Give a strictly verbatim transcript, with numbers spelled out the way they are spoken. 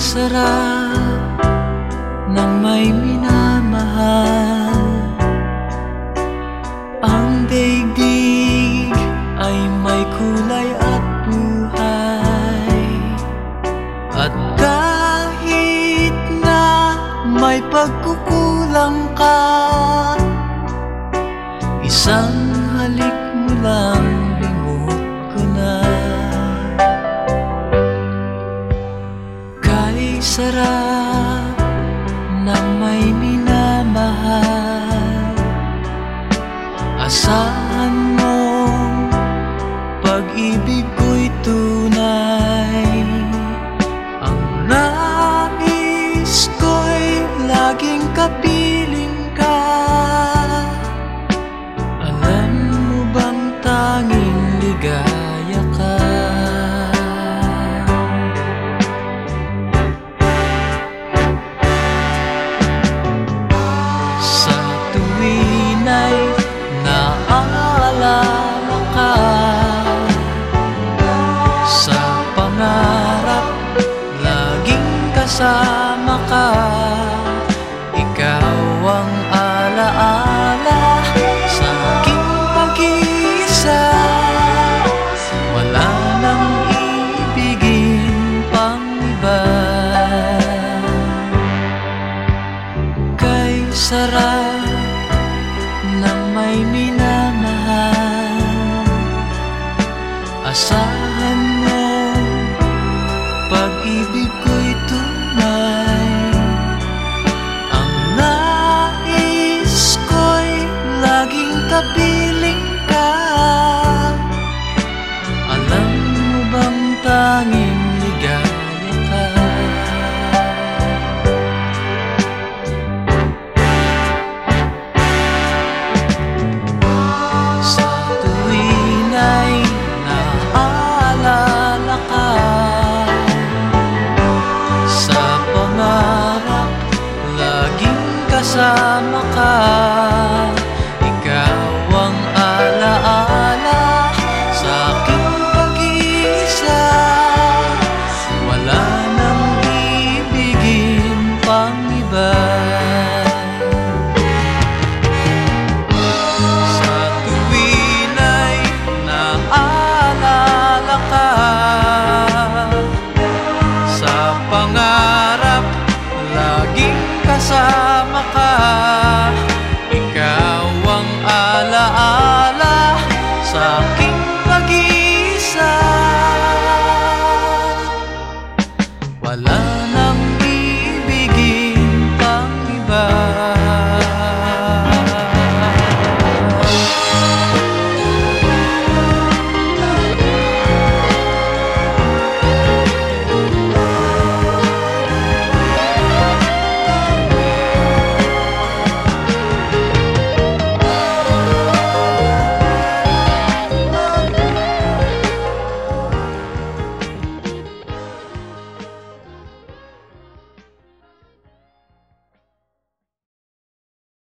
sarap ng may minamahal. Ang daigdig ay may kulay at buhay. At kahit na may pagkukulang ka, isang halik mo lang limot ko na. Kay sarap ng may minamahal, asahan mo pag-ibig ko'y tunay. Ang nais ko'y laging kapiling ka. Alam mo bang tanging ligaya ka? Sa tuwin ay naaalala ka, sa pangarap laging kasama ka. Ikaw ang alaala sa aking pag-iisa. Wala nang ibigin pang iba. Kay sarap ng may minamahal, asahan mo pag-ibig